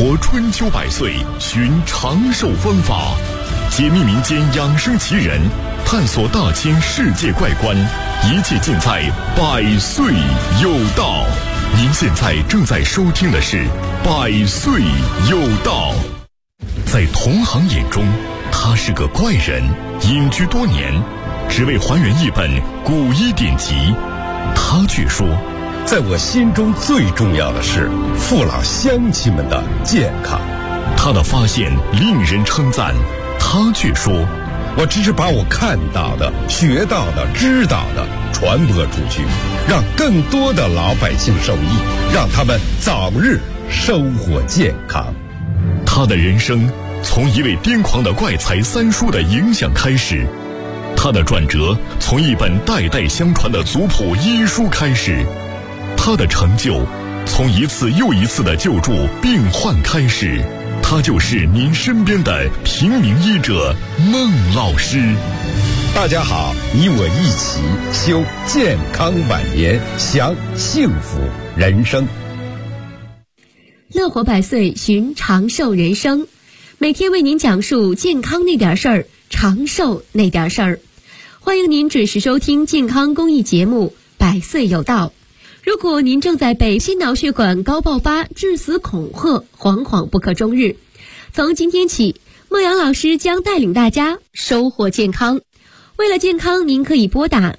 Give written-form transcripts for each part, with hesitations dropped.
活春秋百岁，寻长寿方法，解密民间养生奇人，探索大千世界怪观，一切尽在百岁有道。您现在正在收听的是百岁有道。在同行眼中，他是个怪人，隐居多年，只为还原一本古医典籍。他却说， 在我心中最重要的是父老乡亲们的健康。 他的发现令人称赞，他却说， 我只是把我看到的、学到的、知道的传播出去，让更多的老百姓受益，让他们早日收获健康。 他的人生从一位癫狂的怪才三叔的影响开始，他的转折从一本代代相传的族谱医书开始，他的成就从一次又一次的救助病患开始。他就是您身边的平民医者孟老师。 大家好，你我一起修健康晚年，享幸福人生。 乐活百岁，寻长寿人生，每天为您讲述健康那点事儿，长寿那点事儿。欢迎您准时收听健康公益节目《百岁有道》。如果您正在被心脑血管高爆发、致死恐吓，惶惶不可终日，从今天起，孟阳老师将带领大家收获健康。为了健康，您可以拨打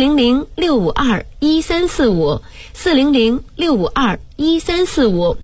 400-652-1345 400-652-1345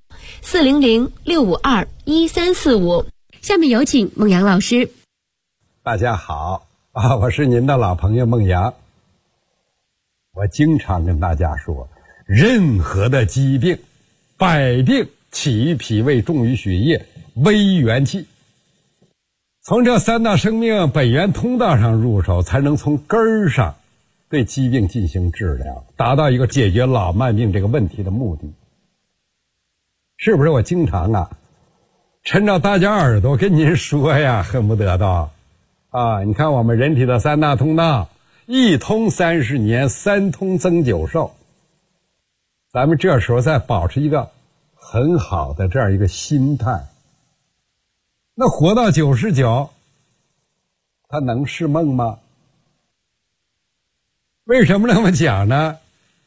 400-652-1345。下面有请孟阳老师。 大家好我是您的老朋友孟阳。我经常跟大家说，任何的疾病，百病起于脾胃，重于血液，危于元气。从这三大生命本源通道上入手，才能从根儿上对疾病进行治疗，达到一个解决老慢病这个问题的目的。是不是我经常抻着大家耳朵跟您说呀，恨不得到你看我们人体的三大通道，一通30年，三通增久寿。咱们这时候再保持一个很好的这样一个心态，那活到99，他能是梦吗？为什么那么讲呢？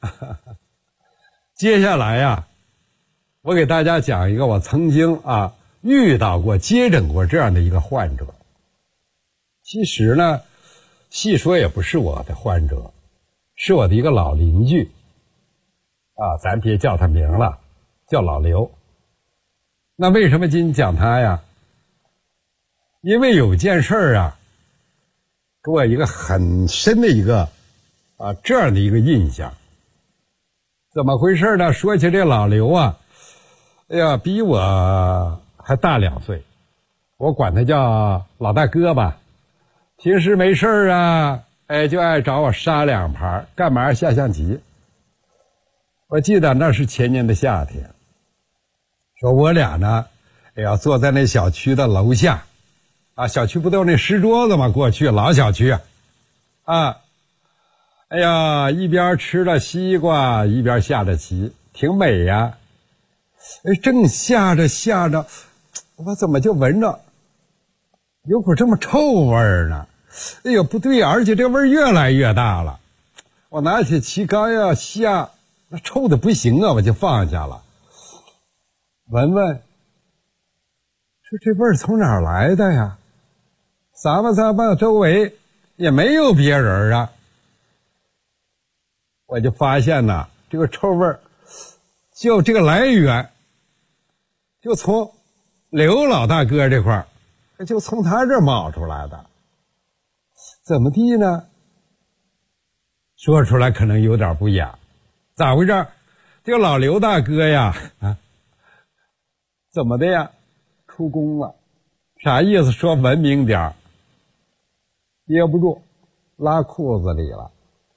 接下来我给大家讲一个我曾经遇到过、接诊过这样的一个患者。其实呢，细说也不是我的患者，是我的一个老邻居咱别叫他名了，叫老刘。那为什么今天讲他呀？因为有件事儿给我一个很深的一个这样的一个印象。怎么回事呢？说起这老刘比我还大2岁，我管他叫老大哥吧。平时没事就爱找我杀2盘，干嘛下象棋。我记得那是前年的夏天，说我俩呢坐在那小区的楼下小区不都有那石桌子吗？过去老小区一边吃了西瓜一边下着棋，挺美呀。正下着，我怎么就闻着有股这么臭味儿呢？不对，而且这味儿越来越大了。我拿起棋杆要下，那臭的不行我就放下了。闻闻，说这味儿从哪儿来的呀？咂吧周围也没有别人我就发现这个臭味儿就这个来源就从刘老大哥这块儿，就从他这儿冒出来的。怎么地呢？说出来可能有点不雅。咋回事？这个老刘大哥怎么的呀？出宫了。啥意思？说文明点，憋不住拉裤子里了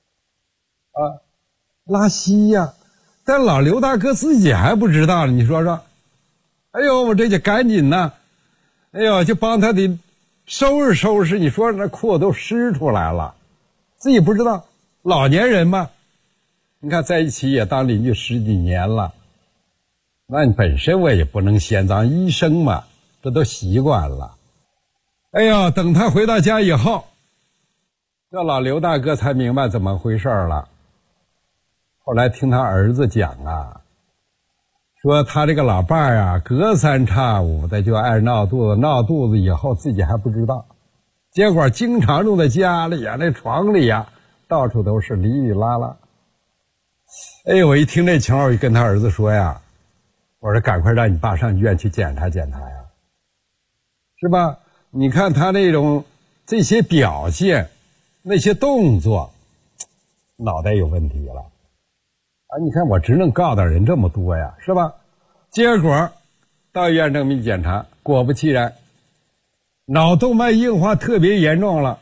拉稀但老刘大哥自己还不知道呢。你说说，我这就赶紧就帮他得收拾收拾。你说那裤子都湿出来了，自己不知道，老年人嘛。你看在一起也当邻居10几年了， 那你本身我也不能嫌咱医生嘛，这都习惯了。哎呀，等他回到家以后，这老刘大哥才明白怎么回事了。后来听他儿子讲啊，说他这个老伴儿啊，隔三差五的就爱闹肚子，闹肚子以后自己还不知道，结果经常住在家里呀，那床里呀，到处都是，哩哩啦啦。哎，我一听这情况，我就跟他儿子说呀，我说赶快让你爸上医院去检查检查呀，是吧？你看他那种这些表现，那些动作，脑袋有问题了啊！你看我只能告诉人这么多呀，是吧？结果到医院这么一检查，果不其然，脑动脉硬化特别严重了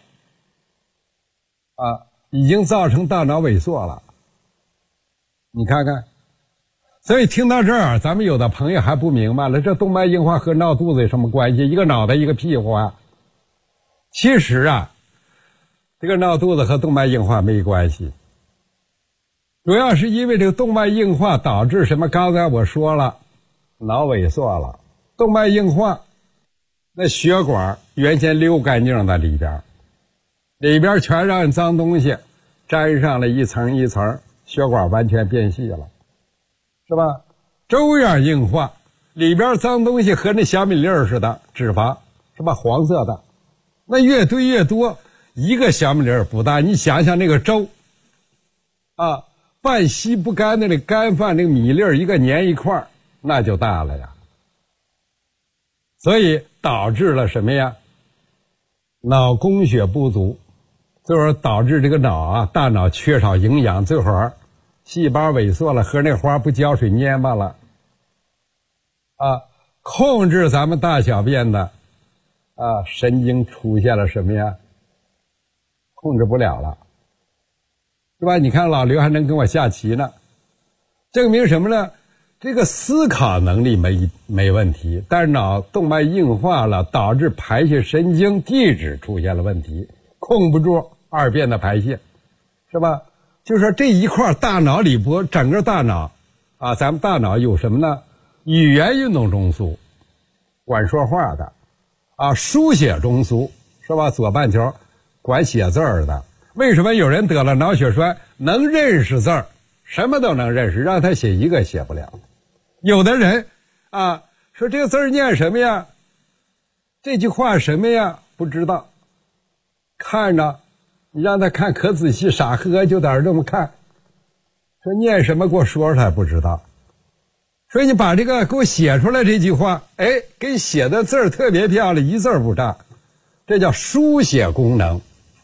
啊，已经造成大脑萎缩了。你看看，所以听到这儿，咱们有的朋友还不明白了，这动脉硬化和闹肚子有什么关系？一个脑袋一个屁股啊。其实啊，这个闹肚子和动脉硬化没关系，主要是因为这个动脉硬化导致什么？刚才我说了，脑萎缩了。动脉硬化，那血管原先溜干净的里边全让脏东西粘上了一层一层，血管完全变细了，是吧？粥样硬化，里边脏东西和那小米粒儿似的，脂肪是吧？黄色的，那越堆越多，一个小米粒儿不大。你想想那个粥啊，半稀不干的那干饭，那个米粒儿一个粘一块，那就大了呀。所以导致了什么呀？脑供血不足，最后导致这个脑啊，大脑缺少营养，最后细胞萎缩了，和那花不浇水蔫巴了啊，控制咱们大小便的啊神经出现了什么呀？控制不了了，是吧？你看老刘还能跟我下棋呢，证明什么呢？这个思考能力没问题，但是脑动脉硬化了，导致排泄神经递质出现了问题，控不住二便的排泄，是吧？就是说这一块大脑里边，整个大脑啊，咱们大脑有什么呢？语言运动中枢，管说话的啊，书写中枢，是吧？左半球管写字儿的。为什么有人得了脑血栓能认识字儿，什么都能认识，让他写一个写不了？有的人啊，说这个字儿念什么呀？这句话什么呀？不知道。看着你让他看可仔细，傻呵呵就在这么看，说念什么给我说出来不知道。所以你把这个给我写出来这句话，哎，给写的字儿特别漂亮，一字儿不差，这叫书写功能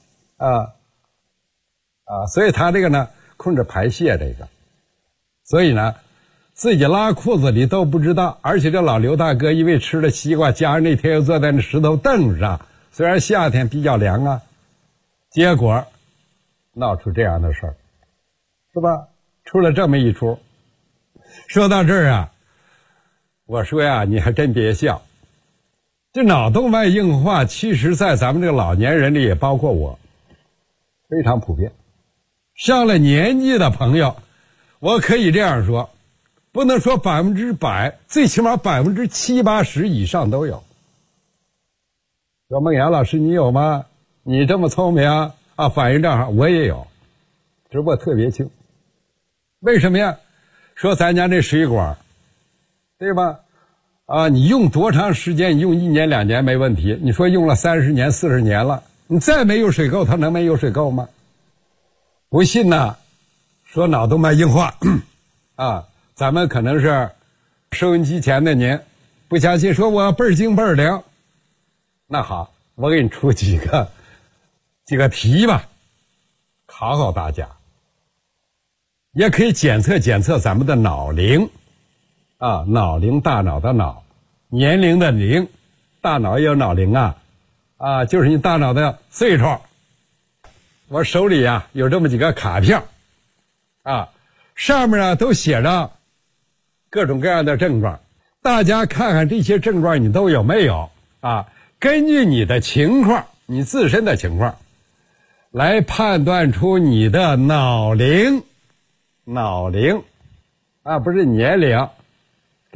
所以他这个呢控制排泄这个，所以呢自己拉裤子里都不知道。而且这老刘大哥因为吃了西瓜，加上那天又坐在那石头凳上，虽然夏天比较凉啊，结果闹出这样的事儿，是吧？出了这么一出。说到这儿啊，我说呀，你还真别笑，这脑动脉硬化其实在咱们这个老年人里也包括我，非常普遍。上了年纪的朋友，我可以这样说，不能说100%，最起码70%、80%以上都有。说孟阳老师你有吗？你这么聪明啊，反应正好，我也有，只不过特别轻。为什么呀？说咱家这水管，对吧？啊，你用多长时间？你用1年2年没问题。你说用了30年40年了，你再没有水垢，它能没有水垢吗？不信呢，说脑动脉硬化啊，咱们可能是收音机前的您不相信，说我倍儿精倍儿灵。那好，我给你出几个题吧，考考大家，也可以检测检测咱们的脑龄啊，脑龄，大脑的脑，年龄的龄，大脑也有脑龄啊，就是你大脑的岁数。我手里啊有这么几个卡片啊，上面呢都写着各种各样的症状，大家看看这些症状你都有没有啊？根据你的情况，你自身的情况来判断出你的脑龄啊，不是年龄，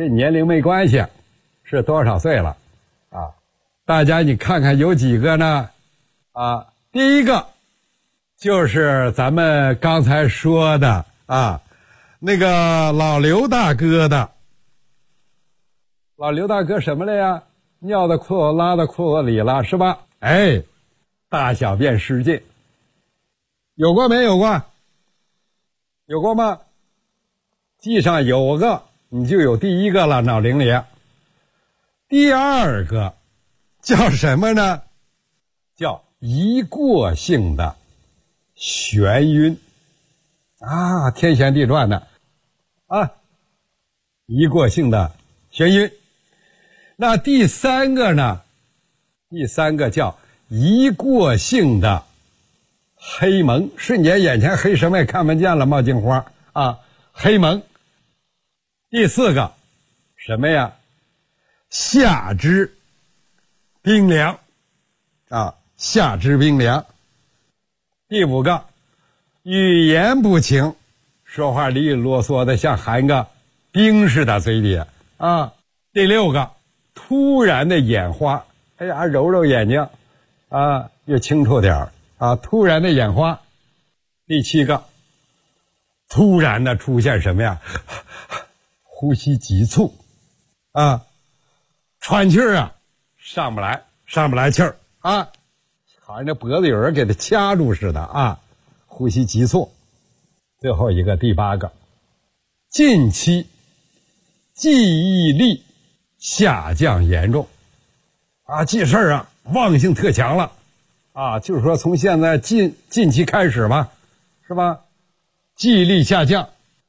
跟年龄没关系，是多少岁了啊？大家你看看有几个呢？啊，第一个就是咱们刚才说的啊，那个老刘大哥的。老刘大哥什么了呀？尿到裤子拉到裤子里了是吧？哎，大小便失禁，有过没有过？有过吗？记上有个你就有第一个了，脑龄里。第二个叫什么呢？叫一过性的眩晕啊，天旋地转的啊，一过性的眩晕。那第三个呢？第三个叫一过性的黑蒙，瞬间眼前黑什么也看不见了，冒金花啊，黑蒙。第四个什么呀？下肢冰凉啊，下肢冰凉。第五个语言不清，说话哩哩啰嗦的，像含个冰似的嘴里啊。第六个突然的眼花，哎呀，揉揉眼睛啊，又清楚点啊，突然的眼花。第七个突然的出现什么呀？呼吸急促啊，喘气儿啊，上不来气儿啊，好像这脖子有人给他掐住似的啊，呼吸急促。最后一个第八个，近期记忆力下降严重啊，记事儿啊忘性特强了啊，就是说从现在近期开始吧，是吧？记忆力下降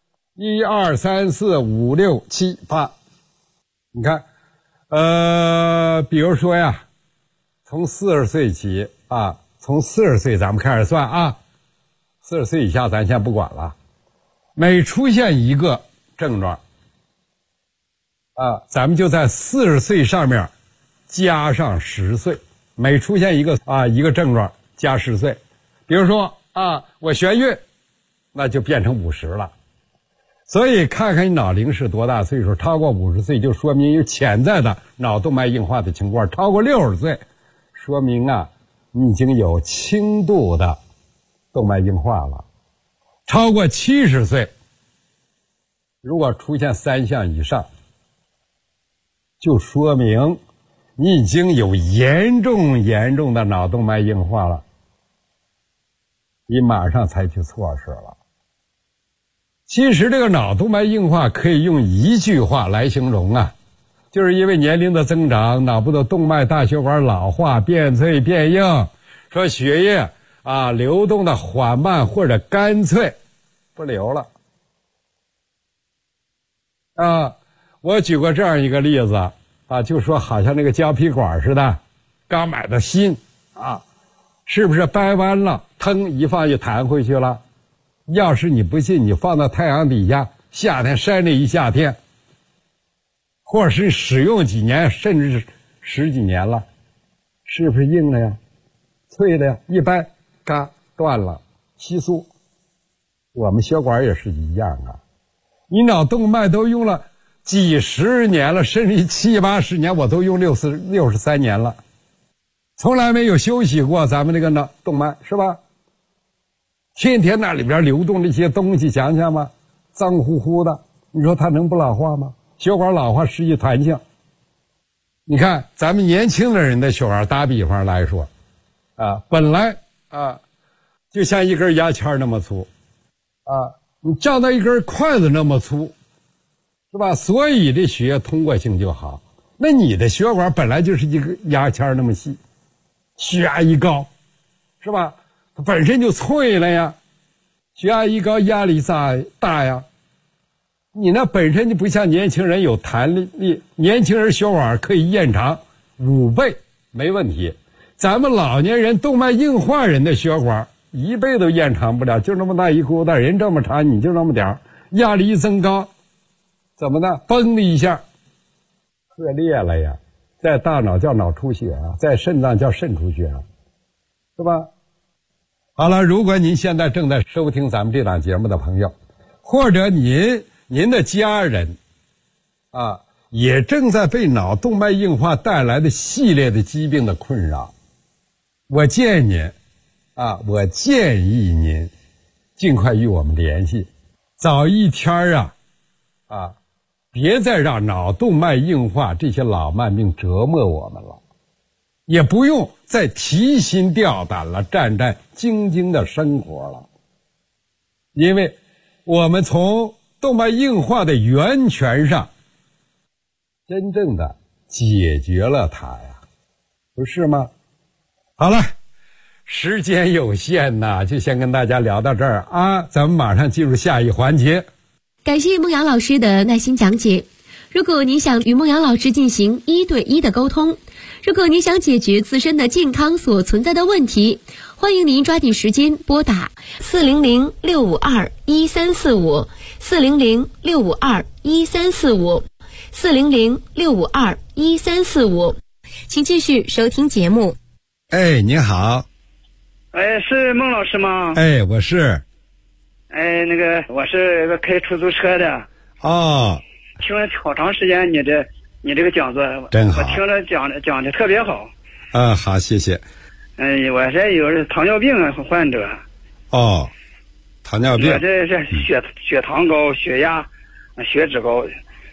，1、2、3、4、5、6、7、8，你看，比如说呀，从40岁起啊，从40岁咱们开始算啊，40岁以下咱先不管了，每出现一个症状啊，咱们就在40岁上面加上10岁，每出现一个症状加10岁。比如说啊，我眩晕，那就变成50了。所以看看你脑龄是多大岁数，超过50岁就说明有潜在的脑动脉硬化的情况，超过60岁说明啊你已经有轻度的动脉硬化了，超过70岁如果出现3项以上，就说明你已经有严重的脑动脉硬化了，你马上采取措施了。其实这个脑动脉硬化可以用一句话来形容啊，就是因为年龄的增长，脑部的动脉大血管老化变脆变硬，说血液啊流动的缓慢或者干脆不流了啊。我举过这样一个例子啊，就说好像那个胶皮管似的，刚买的新啊，是不是掰弯了，腾一放就弹回去了？要是你不信，你放到太阳底下，夏天晒那一夏天，或者是使用几年，甚至是10几年了，是不是硬了呀？脆了呀？一掰，嘎断了，稀疏。我们血管也是一样啊，你脑动脉都用了几十年了，甚至7、80年，我都用63年了，从来没有休息过。咱们这个脑动脉是吧？天天那里边流动这些东西，想想吧，脏乎乎的，你说它能不老化吗？血管老化失去弹性。你看咱们年轻的人的血管，打比方来说啊，本来啊就像一根牙签那么粗啊，你胀到一根筷子那么粗，是吧？所以这血液通过性就好。那你的血管本来就是一个牙签那么细，血压一高，是吧？它本身就脆了呀，血压一高，压力大呀。你那本身就不像年轻人有弹力，年轻人血管可以延长5倍没问题。咱们老年人动脉硬化人的血管1倍都延长不了，就那么大一疙瘩，人这么长，你就那么点儿，压力一增高，怎么的？嘣的一下破裂了呀，在大脑叫脑出血啊，在肾脏叫肾出血啊，是吧？好了，如果您现在正在收听咱们这档节目的朋友，或者您的家人也正在被脑动脉硬化带来的系列的疾病的困扰。我建议您尽快与我们联系，早一天别再让脑动脉硬化这些老慢病折磨我们了，也不用再提心吊胆了，战战兢兢的生活了。因为我们从动脉硬化的源泉上真正的解决了它呀，不是吗？好了，时间有限呐，就先跟大家聊到这儿啊，咱们马上进入下一环节。 感谢孟阳老师的耐心讲解。如果您想与孟阳老师进行1对1的沟通，如果您想解决自身的健康所存在的问题，欢迎您抓紧时间拨打400-652-1345 400-652-1345 400-652-1345。请继续收听节目。 哎，您好。 哎，是孟老师吗？ 哎，我是。 哎，我是个开出租车的。 哦。 听了好长时间你这个讲座， 真好。 我听了讲的特别好。 好，谢谢。 我这有糖尿病患者。 哦，糖尿病。 我这是血糖高、血压、血脂高。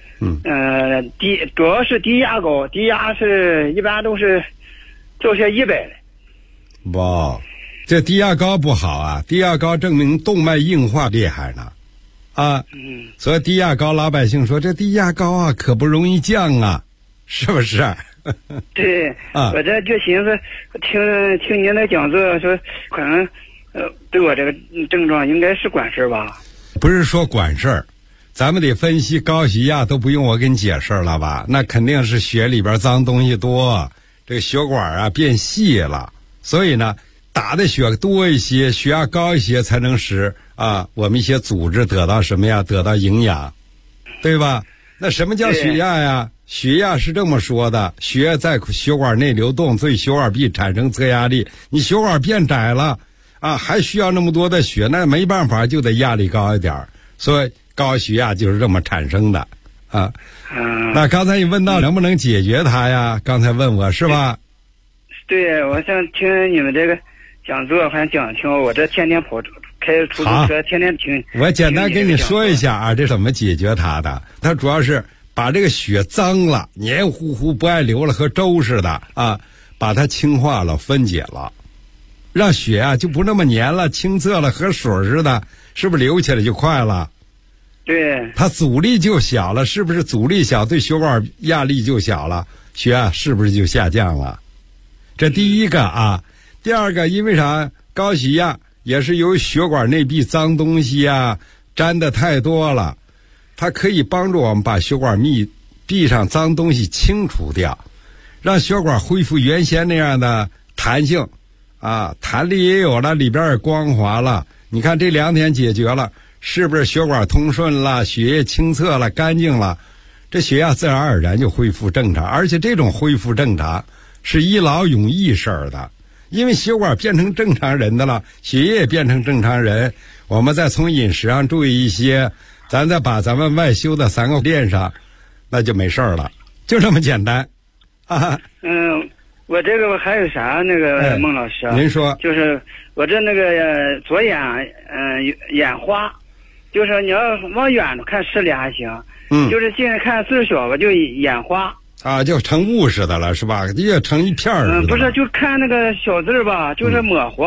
主要是低压高，低压是一般都是100的。 哇，这低压高不好啊！低压高证明动脉硬化厉害呢，所以低压高，老百姓说这低压高啊，可不容易降啊，是不是？ 对，我这就寻思听您的讲座，说可能对我这个症状应该是管事吧？ 不是说管事儿，咱们得分析高血压，都不用我给你解释了吧？那肯定是血里边脏东西多，这个血管变细了。所以呢，打的血多一些，血压高一些，才能使我们一些组织得到什么呀？得到营养，对吧？那什么叫血压呀？血压是这么说的：血液在血管内流动，对血管壁产生侧压力。你血管变窄了还需要那么多的血，那没办法，就得压力高一点。所以高血压就是这么产生的那刚才你问到能不能解决它呀？刚才问我是吧？ 对，我想听你们这个讲座，还讲听我这天天开出租车，天天听。 我简单跟你说一下这怎么解决它的。它主要是把这个血脏了、黏糊糊不爱流了，和粥似的把它清化了、分解了，让血就不那么黏了、清澈了，和水似的，是不是流起来就快了？ 对， 它阻力就小了，是不是？阻力小，对血管压力就小了，血压是不是就下降了？这第一个第二个，因为啥？高血压也是由于血管内壁脏东西沾的太多了，它可以帮助我们把血管壁上脏东西清除掉，让血管恢复原先那样的弹性弹力也有了，里边也光滑了。你看这2天解决了，是不是血管通顺了，血液清澈了，干净了？这血压自然而然就恢复正常，而且这种恢复正常是一劳永逸事儿的，因为血管变成正常人的了，血液变成正常人，我们再从饮食上注意一些，咱再把咱们外修的3个练上，那就没事儿了，就这么简单我这个还有啥孟老师您说。 就是我这左眼眼花，就是你要往远处看视力还行，就是近看岁数小吧就眼花就成雾似的了，是吧？越成一片儿。 不是，就看那个小字吧，就是模糊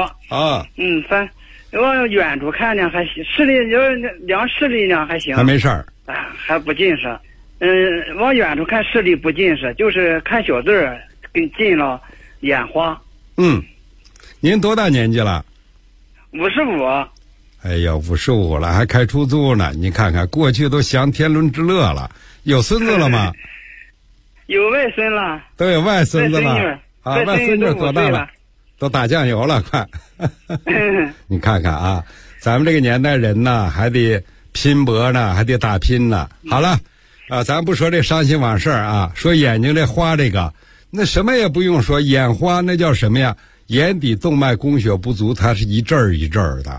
往远处看呢还行，视力量视力呢还行， 还没事儿还不近视。往远处看视力不近视，就是看小字跟近了眼花。 您多大年纪了 ？55。 哎呀，55了还开出租呢，你看看过去都享天伦之乐了。有孙子了吗？ 有外孙了。 都有外孙子了外孙女多大了？都打酱油了快你看看咱们这个年代人呢还得拼搏呢，还得打拼呢。好了咱不说这伤心往事说眼睛这花这个，那什么也不用说，眼花那叫什么呀？眼底动脉供血不足，它是一阵儿一阵儿的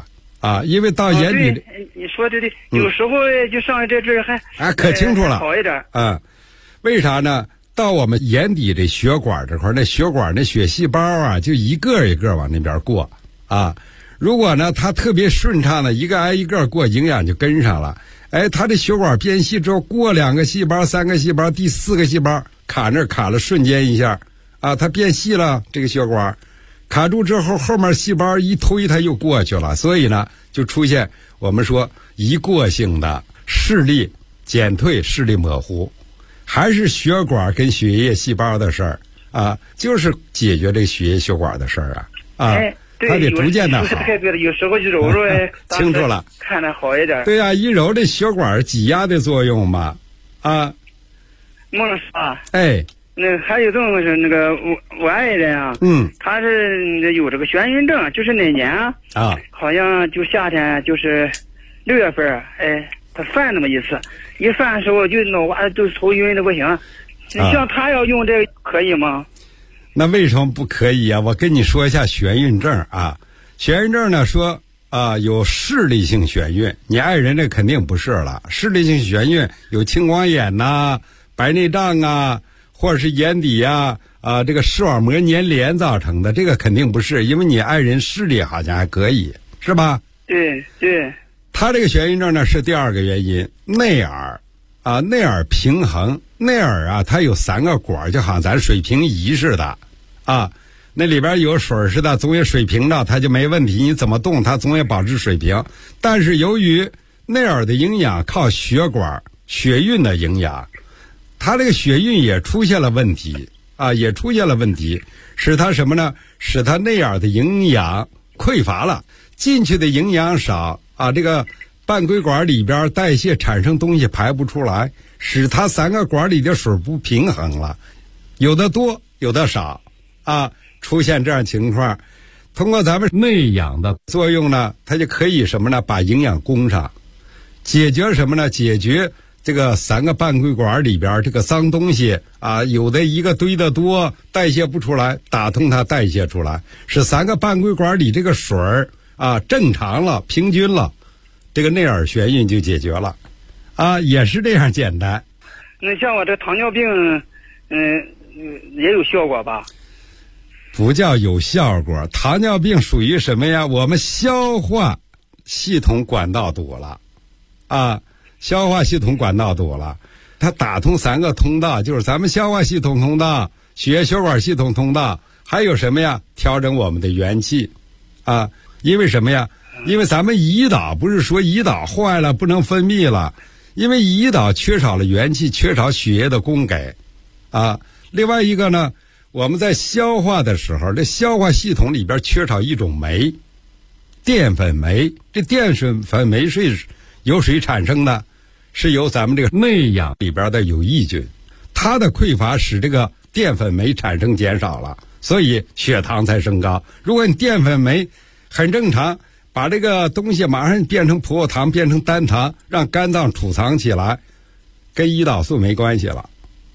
啊，因为到眼底对，你说的对，有时候就上这还可清楚了， 好一点。 为啥呢？到我们眼底的血管这块，那血管那血细胞啊，就一个一个往那边过啊。如果呢，它特别顺畅的，一个挨一个过，营养就跟上了。哎，它的血管变细之后，过2个细胞、3个细胞，第4个细胞卡那儿卡了，瞬间一下啊，它变细了，这个血管卡住之后，后面细胞一推，它又过去了。所以呢，就出现我们说一过性的视力减退、视力模糊。还是血管跟血液细胞的事儿啊，就是解决这个血液血管的事儿啊，它得逐渐的好。 有时候就揉揉清楚了， 看着好一点。 对呀，一揉这血管挤压的作用嘛，啊。 孟老师啊， 哎， 那还有这么回事，那个我爱人啊，他是有这个眩晕症，就是那年啊，好像就夏天就是6月份，哎。他犯那么一次，一犯的时候就脑瓜就头晕的不行。像他要用这个可以吗？ 那为什么不可以啊？我跟你说一下眩晕症啊。眩晕症呢，说有视力性眩晕，你爱人这肯定不是了。视力性眩晕有青光眼呐、白内障啊，或者是眼底呀这个视网膜粘连造成的，这个肯定不是，因为你爱人视力好像还可以，是吧？ 对对。 他这个眩晕症呢是第2个原因，内耳内耳平衡，内耳啊它有3个管，就好像咱水平仪似的啊，那里边有水似的，总有水平的，它就没问题，你怎么动它总也保持水平。但是由于内耳的营养靠血管血运的营养，它这个血运也出现了问题也出现了问题，使它什么呢？使它内耳的营养匮乏了，进去的营养少这个半规管里边代谢产生东西排不出来，使它3个管里的水不平衡了，有的多有的少出现这样情况。通过咱们内养的作用呢，它就可以什么呢？把营养供上，解决什么呢？解决这个3个半规管里边这个脏东西有的一个堆得多，代谢不出来，打通它代谢出来，使3个半规管里这个水正常了，平均了，这个内耳眩晕就解决了也是这样简单。 那像我这糖尿病也有效果吧？ 不叫有效果，糖尿病属于什么呀？我们消化系统管道堵了消化系统管道堵了，它打通3个通道，就是咱们消化系统通道、血液血管系统通道，还有什么呀？调整我们的元气因为什么呀？因为咱们胰岛不是说胰岛坏了不能分泌了，因为胰岛缺少了元气，缺少血液的供给另外一个呢，我们在消化的时候，这消化系统里边缺少一种酶，淀粉酶。这淀粉酶是由谁产生的？是由咱们这个内养里边的有益菌，它的匮乏使这个淀粉酶产生减少了，所以血糖才升高。如果你淀粉酶很正常，把这个东西马上变成葡萄糖，变成单糖，让肝脏储藏起来，跟胰岛素没关系了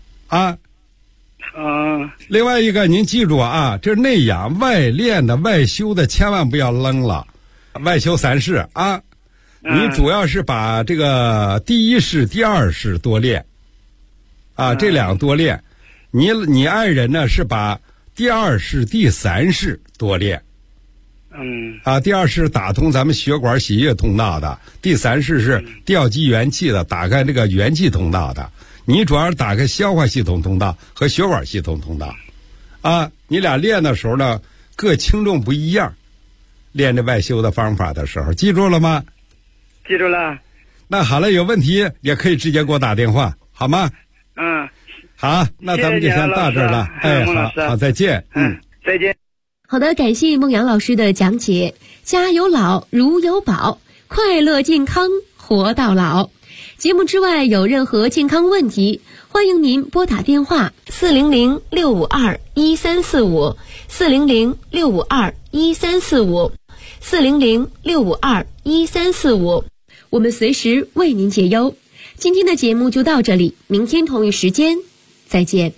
另外一个您记住这内养外练的外修的千万不要扔了，外修3式你主要是把这个第1式第2式多练这2个多练，你爱人呢是把第2式第3式多练第2式打通咱们血管血液通道的，第3式是调集元气的，打开这个元气通道的。你主要是打开消化系统通道和血管系统通道你俩练的时候呢各轻重不一样，练这外修的方法的时候记住了吗？ 记住了。 那好了，有问题也可以直接给我打电话好吗？好，那咱们就先到这儿了。好，再见。 再见。 好的，感谢孟阳老师的讲解。家有老如有宝，快乐健康活到老。节目之外有任何健康问题，欢迎您拨打电话400-652-1345 400-652-1345 400-652-1345，我们随时为您解忧。今天的节目就到这里，明天同一时间再见。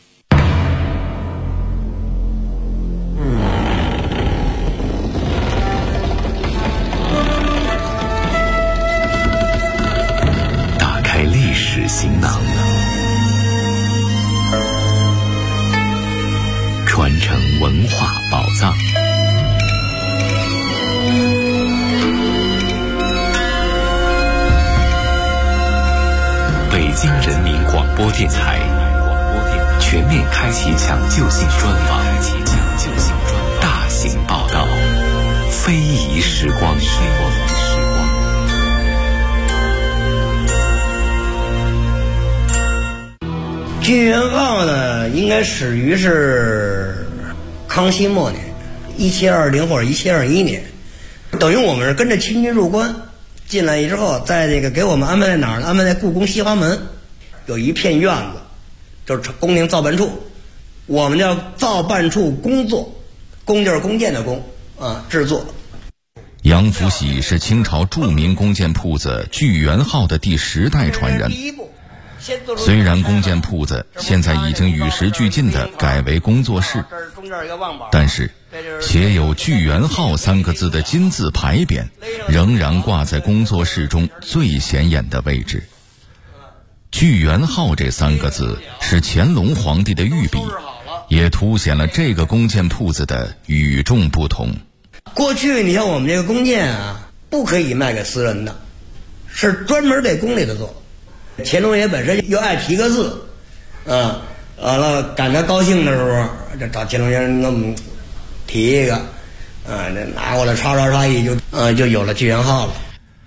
传承文化宝藏。北京人民广播电台全面开启抢救性专访，大型报道，非遗时光。 聚源号呢，应该始于是康熙末年，1720或者1721年，等于我们是跟着清军入关进来之后，在这个给我们安排在哪儿呢？安排在故宫西华门，有一片院子，就是宫廷造办处，我们叫造办处工作，工就是弓箭的弓啊，制作。 杨福喜是清朝著名弓箭铺子聚源号的第10代传人。虽然弓箭铺子现在已经与时俱进地改为工作室，但是写有聚源号3个字的金字牌匾仍然挂在工作室中最显眼的位置。聚源号这3个字是乾隆皇帝的御笔，也凸显了这个弓箭铺子的与众不同。 过去你像我们这个弓箭啊，不可以卖给私人的，是专门给宫里的做。乾隆爷本身又爱提个字，完了赶他高兴的时候，就找乾隆爷给我们提一个，这拿过来刷一就有了聚源号了。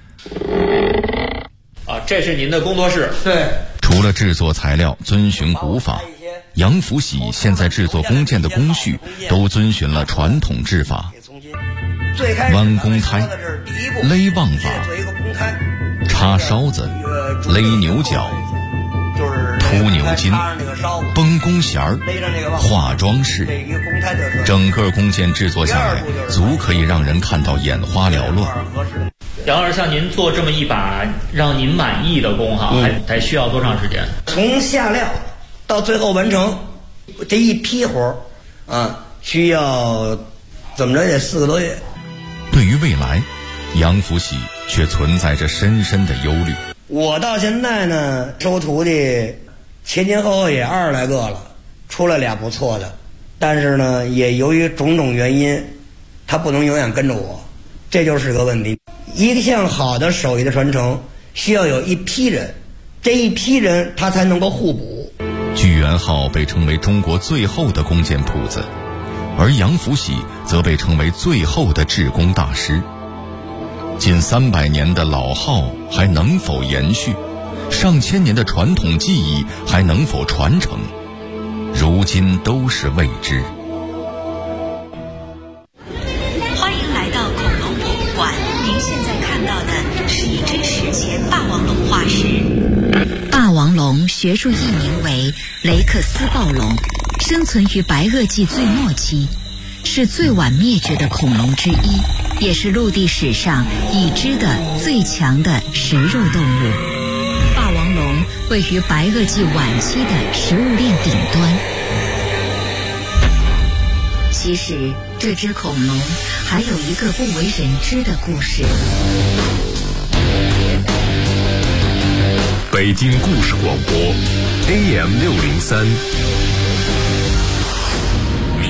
这是您的工作室。 对。 除了制作材料遵循古法，杨福喜现在制作弓箭的工序都遵循了传统制法，弯弓胎、勒望法、插烧子、勒牛角、凸牛筋、绷弓弦儿、画装饰，整个弓箭制作下来，足可以让人看到眼花缭乱。 杨老师，像您做这么一把让您满意的弓哈，还需要多长时间？ 从下料到最后完成这一批活需要怎么着也4个多月。 对于未来，杨福喜却存在着深深的忧虑。 我到现在呢，收徒弟前后也20来个了，出来俩不错的，但是呢，也由于种种原因，他不能永远跟着我，这就是个问题。一项好的手艺的传承，需要有一批人，这一批人他才能够互补。 聚源号被称为中国最后的弓箭铺子，而杨福喜则被称为最后的制弓大师。近300年的老号还能否延续？上千年的传统技艺还能否传承？如今都是未知。 欢迎来到恐龙博物馆，您现在看到的是一只史前霸王龙化石。霸王龙学术译名为雷克斯暴龙，生存于白垩纪最末期，是最晚灭绝的恐龙之一，也是陆地史上已知的最强的食肉动物。霸王龙位于白垩纪晚期的食物链顶端。其实这只恐龙还有一个不为人知的故事。 北京故事广播 AM603